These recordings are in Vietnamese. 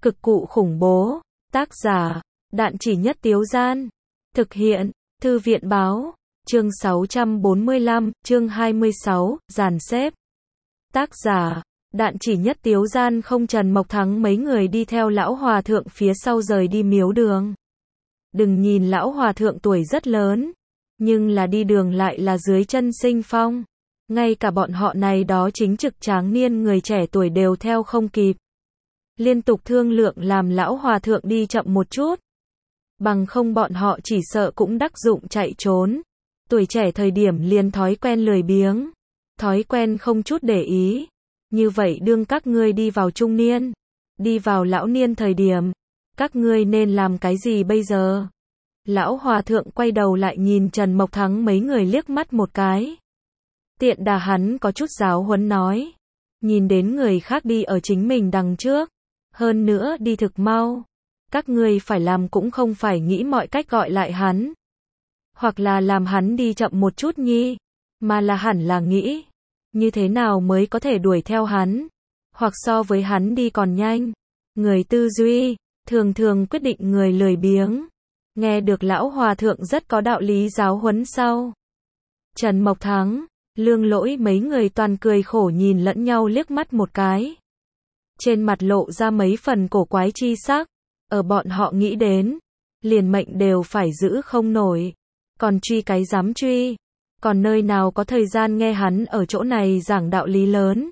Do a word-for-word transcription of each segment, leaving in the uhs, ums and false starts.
Cực cụ khủng bố. Tác giả, Đạn Chỉ Nhất Tiếu Gian. Thực hiện, Thư viện Báo. Chương sáu trăm bốn mươi lăm, chương hai mươi sáu, dàn xếp. Tác giả, Đạn Chỉ Nhất Tiếu Gian. Không Trần Mộc Thắng mấy người đi theo lão hòa thượng phía sau rời đi miếu đường. Đừng nhìn lão hòa thượng tuổi rất lớn, nhưng là đi đường lại là dưới chân sinh phong. Ngay cả bọn họ này đó chính trực tráng niên người trẻ tuổi đều theo không kịp. Liên tục thương lượng làm lão hòa thượng đi chậm một chút. Bằng không bọn họ chỉ sợ cũng đắc dụng chạy trốn. Tuổi trẻ thời điểm liền thói quen lười biếng. Thói quen không chút để ý. Như vậy đương các ngươi đi vào trung niên. Đi vào lão niên thời điểm. Các ngươi nên làm cái gì bây giờ? Lão hòa thượng quay đầu lại nhìn Trần Mộc Thắng mấy người liếc mắt một cái. Tiện đà hắn có chút giáo huấn nói. Nhìn đến người khác đi ở chính mình đằng trước. Hơn nữa đi thực mau. Các ngươi phải làm cũng không phải nghĩ mọi cách gọi lại hắn. Hoặc là làm hắn đi chậm một chút nhi. Mà là hẳn là nghĩ. Như thế nào mới có thể đuổi theo hắn. Hoặc so với hắn đi còn nhanh. Người tư duy, thường thường quyết định người lười biếng. Nghe được lão hòa thượng rất có đạo lý giáo huấn sau. Trần Mộc Thắng, Lương Lỗi mấy người toàn cười khổ nhìn lẫn nhau liếc mắt một cái. Trên mặt lộ ra mấy phần cổ quái chi sắc. Ở bọn họ nghĩ đến, liền mệnh đều phải giữ không nổi. Còn truy cái dám truy. Còn nơi nào có thời gian nghe hắn ở chỗ này giảng đạo lý lớn.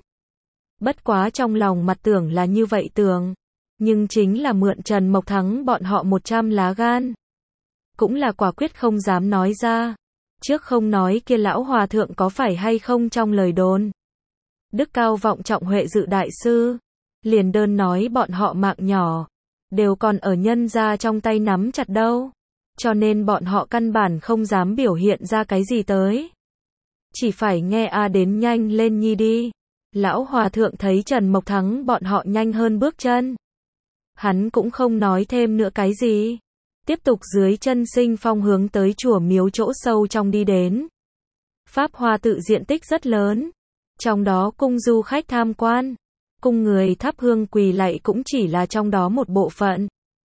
Bất quá trong lòng mặt tưởng là như vậy tưởng. Nhưng chính là mượn Trần Mộc Thắng bọn họ một trăm lá gan. Cũng là quả quyết không dám nói ra. Trước không nói kia lão hòa thượng có phải hay không trong lời đồn. Đức cao vọng trọng Huệ Dự đại sư. Liền đơn nói bọn họ mạng nhỏ. Đều còn ở nhân gia trong tay nắm chặt đâu. Cho nên bọn họ căn bản không dám biểu hiện ra cái gì tới. Chỉ phải nghe a đến nhanh lên nhi đi. Lão hòa thượng thấy Trần Mộc Thắng bọn họ nhanh hơn bước chân. Hắn cũng không nói thêm nữa cái gì. Tiếp tục dưới chân sinh phong hướng tới chùa miếu chỗ sâu trong đi đến. Pháp Hoa tự diện tích rất lớn. Trong đó cung du khách tham quan. Cung người thắp hương quỳ lạy cũng chỉ là trong đó một bộ phận.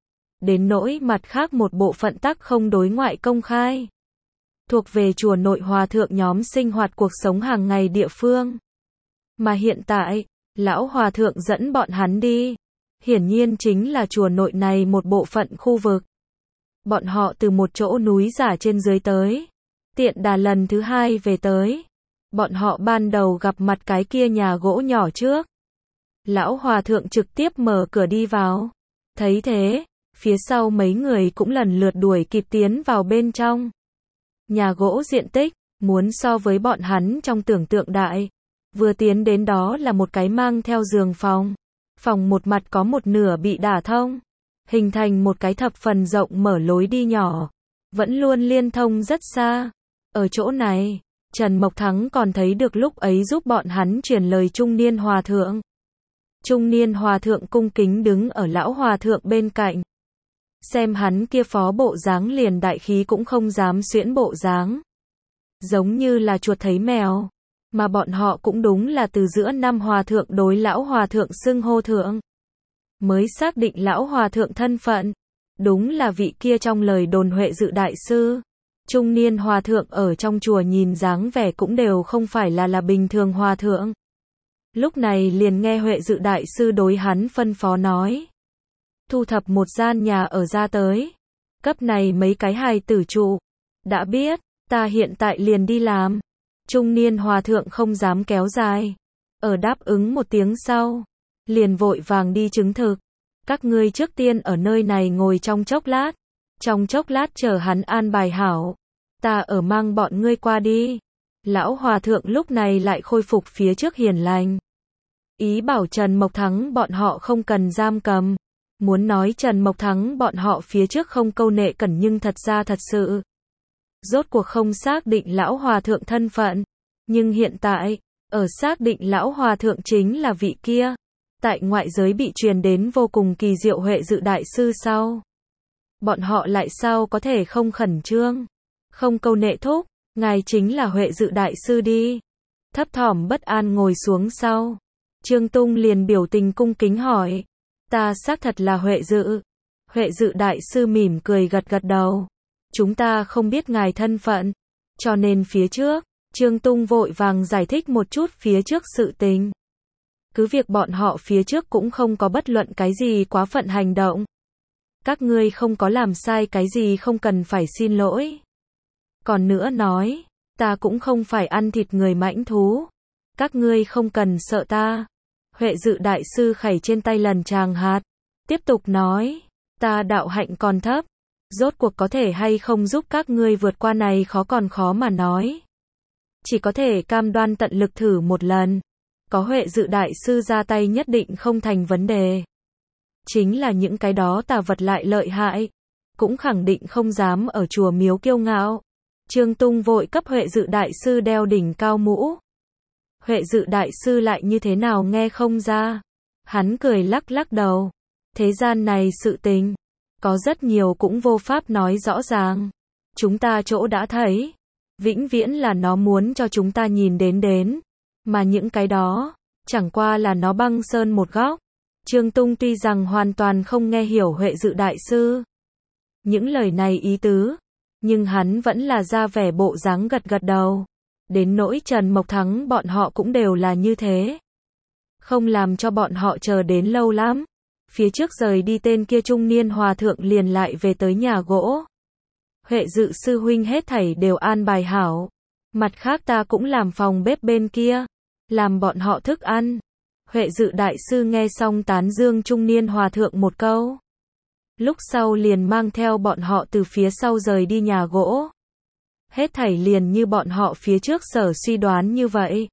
Đến nỗi mặt khác một bộ phận tắc không đối ngoại công khai. Thuộc về chùa nội hòa thượng nhóm sinh hoạt cuộc sống hàng ngày địa phương. Mà hiện tại, lão hòa thượng dẫn bọn hắn đi. Hiển nhiên chính là chùa nội này một bộ phận khu vực. Bọn họ từ một chỗ núi giả trên dưới tới. Tiện đà lần thứ hai về tới. Bọn họ ban đầu gặp mặt cái kia nhà gỗ nhỏ trước. Lão hòa thượng trực tiếp mở cửa đi vào. Thấy thế, phía sau mấy người cũng lần lượt đuổi kịp tiến vào bên trong. Nhà gỗ diện tích, muốn so với bọn hắn trong tưởng tượng đại. Vừa tiến đến đó là một cái mang theo giường phòng. Phòng một mặt có một nửa bị đả thông. Hình thành một cái thập phần rộng mở lối đi nhỏ. Vẫn luôn liên thông rất xa. Ở chỗ này, Trần Mộc Thắng còn thấy được lúc ấy giúp bọn hắn truyền lời trung niên hòa thượng. Trung niên hòa thượng cung kính đứng ở lão hòa thượng bên cạnh. Xem hắn kia phó bộ dáng liền đại khí cũng không dám xuyễn bộ dáng. Giống như là chuột thấy mèo. Mà bọn họ cũng đúng là từ giữa năm hòa thượng đối lão hòa thượng xưng hô thượng. Mới xác định lão hòa thượng thân phận. Đúng là vị kia trong lời đồn Huệ Dự đại sư. Trung niên hòa thượng ở trong chùa nhìn dáng vẻ cũng đều không phải là là bình thường hòa thượng. Lúc này liền nghe Huệ Dự đại sư đối hắn phân phó nói. Thu thập một gian nhà ở ra tới. Cấp này mấy cái hài tử trụ. Đã biết, ta hiện tại liền đi làm. Trung niên hòa thượng không dám kéo dài. Ở đáp ứng một tiếng sau. Liền vội vàng đi chứng thực. Các ngươi trước tiên ở nơi này ngồi trong chốc lát. Trong chốc lát chờ hắn an bài hảo. Ta ở mang bọn ngươi qua đi. Lão hòa thượng lúc này lại khôi phục phía trước hiền lành. Ý bảo Trần Mộc Thắng bọn họ không cần giam cầm. Muốn nói Trần Mộc Thắng bọn họ phía trước không câu nệ cẩn nhưng thật ra thật sự. Rốt cuộc không xác định lão hòa thượng thân phận. Nhưng hiện tại, ở xác định lão hòa thượng chính là vị kia. Tại ngoại giới bị truyền đến vô cùng kỳ diệu Huệ Dự đại sư sau. Bọn họ lại sao có thể không khẩn trương. Không câu nệ thúc, ngài chính là Huệ Dự đại sư đi. Thấp thỏm bất an ngồi xuống sau. Trương Tung liền biểu tình cung kính hỏi. Ta xác thật là Huệ Dự. Huệ Dự đại sư mỉm cười gật gật đầu. Chúng ta không biết ngài thân phận, cho nên phía trước, Trương Tung vội vàng giải thích một chút phía trước sự tình. Cứ việc bọn họ phía trước cũng không có bất luận cái gì quá phận hành động. Các ngươi không có làm sai cái gì không cần phải xin lỗi. Còn nữa nói, ta cũng không phải ăn thịt người mãnh thú. Các ngươi không cần sợ ta. Huệ Dự đại sư khẩy trên tay lần tràng hạt. Tiếp tục nói, ta đạo hạnh còn thấp. Rốt cuộc có thể hay không giúp các ngươi vượt qua này khó còn khó mà nói. Chỉ có thể cam đoan tận lực thử một lần. Có Huệ Dự đại sư ra tay nhất định không thành vấn đề. Chính là những cái đó tà vật lại lợi hại. Cũng khẳng định không dám ở chùa miếu kiêu ngạo. Trương Tung vội cấp Huệ Dự đại sư đeo đỉnh cao mũ. Huệ Dự đại sư lại như thế nào nghe không ra. Hắn cười lắc lắc đầu. Thế gian này sự tình, có rất nhiều cũng vô pháp nói rõ ràng. Chúng ta chỗ đã thấy, vĩnh viễn là nó muốn cho chúng ta nhìn đến đến. Mà những cái đó, chẳng qua là nó băng sơn một góc. Trương Tung tuy rằng hoàn toàn không nghe hiểu Huệ Dự đại sư những lời này ý tứ, nhưng hắn vẫn là ra vẻ bộ dáng gật gật đầu. Đến nỗi Trần Mộc Thắng bọn họ cũng đều là như thế. Không làm cho bọn họ chờ đến lâu lắm. Phía trước rời đi tên kia trung niên hòa thượng liền lại về tới nhà gỗ. Huệ Dự sư huynh hết thảy đều an bài hảo. Mặt khác ta cũng làm phòng bếp bên kia, làm bọn họ thức ăn. Huệ Dự đại sư nghe xong tán dương trung niên hòa thượng một câu. Lúc sau liền mang theo bọn họ từ phía sau rời đi nhà gỗ. Hết thảy liền như bọn họ phía trước sở suy đoán như vậy.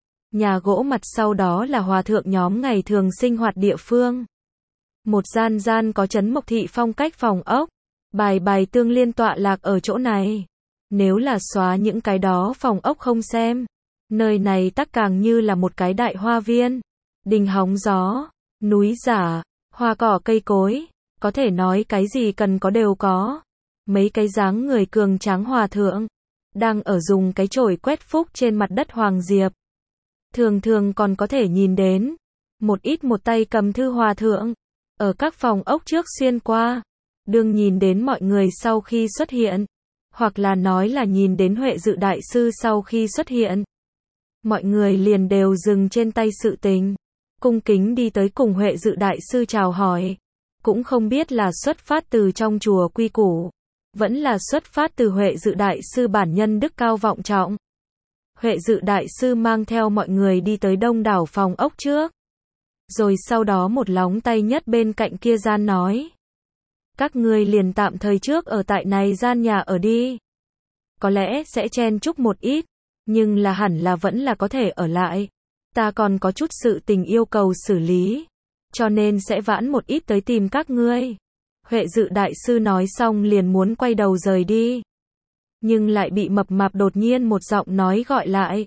Nhà gỗ mặt sau đó là hòa thượng nhóm ngày thường sinh hoạt địa phương. Một gian gian có trấn Mộc thị phong cách phòng ốc, bài bài tương liên tọa lạc ở chỗ này. Nếu là xóa những cái đó phòng ốc không xem, nơi này tắc càng như là một cái đại hoa viên. Đình hóng gió, núi giả, hoa cỏ cây cối, có thể nói cái gì cần có đều có. Mấy cái dáng người cường tráng hòa thượng, đang ở dùng cái chổi quét phúc trên mặt đất hoàng diệp. Thường thường còn có thể nhìn đến, một ít một tay cầm thư hòa thượng, ở các phòng ốc trước xuyên qua. Đương nhìn đến mọi người sau khi xuất hiện, hoặc là nói là nhìn đến Huệ Dự đại sư sau khi xuất hiện. Mọi người liền đều dừng trên tay sự tình, cung kính đi tới cùng Huệ Dự đại sư chào hỏi. Cũng không biết là xuất phát từ trong chùa quy củ, vẫn là xuất phát từ Huệ Dự đại sư bản nhân đức cao vọng trọng. Huệ Dự đại sư mang theo mọi người đi tới đông đảo phòng ốc trước. Rồi sau đó một lóng tay nhất bên cạnh kia gian nói. Các ngươi liền tạm thời trước ở tại này gian nhà ở đi. Có lẽ sẽ chen chúc một ít, nhưng là hẳn là vẫn là có thể ở lại. Ta còn có chút sự tình yêu cầu xử lý, cho nên sẽ vãn một ít tới tìm các ngươi. Huệ Dự đại sư nói xong liền muốn quay đầu rời đi. Nhưng lại bị mập mạp đột nhiên một giọng nói gọi lại.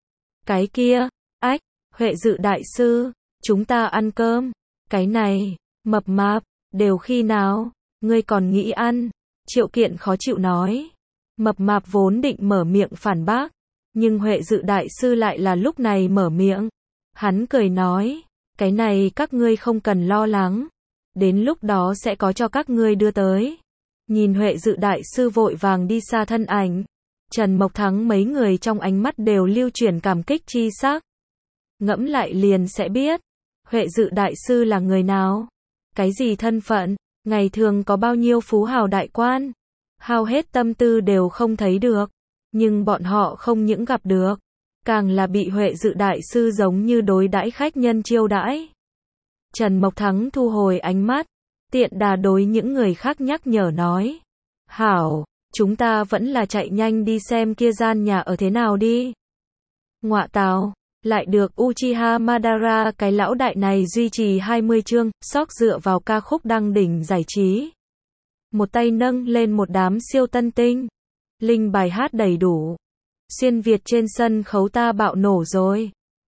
Cái kia, ách, Huệ Dự đại sư, chúng ta ăn cơm. Cái này, mập mạp, đều khi nào, ngươi còn nghĩ ăn? Triệu Kiện khó chịu nói. Mập mạp vốn định mở miệng phản bác, nhưng Huệ Dự đại sư lại là lúc này mở miệng. Hắn cười nói, cái này các ngươi không cần lo lắng, đến lúc đó sẽ có cho các ngươi đưa tới. Nhìn Huệ Dự đại sư vội vàng đi xa thân ảnh, Trần Mộc Thắng mấy người trong ánh mắt đều lưu chuyển cảm kích chi sắc. Ngẫm lại liền sẽ biết, Huệ Dự đại sư là người nào, cái gì thân phận, ngày thường có bao nhiêu phú hào đại quan, hao hết tâm tư đều không thấy được, nhưng bọn họ không những gặp được, càng là bị Huệ Dự đại sư giống như đối đãi khách nhân chiêu đãi. Trần Mộc Thắng thu hồi ánh mắt, tiện đà đối những người khác nhắc nhở nói. Hảo, chúng ta vẫn là chạy nhanh đi xem kia gian nhà ở thế nào đi. Ngọa tào, lại được Uchiha Madara cái lão đại này duy trì hai mươi chương, sóc dựa vào ca khúc đăng đỉnh giải trí. Một tay nâng lên một đám siêu tân tinh. Linh bài hát đầy đủ. Xuyên Việt trên sân khấu ta bạo nổ rồi.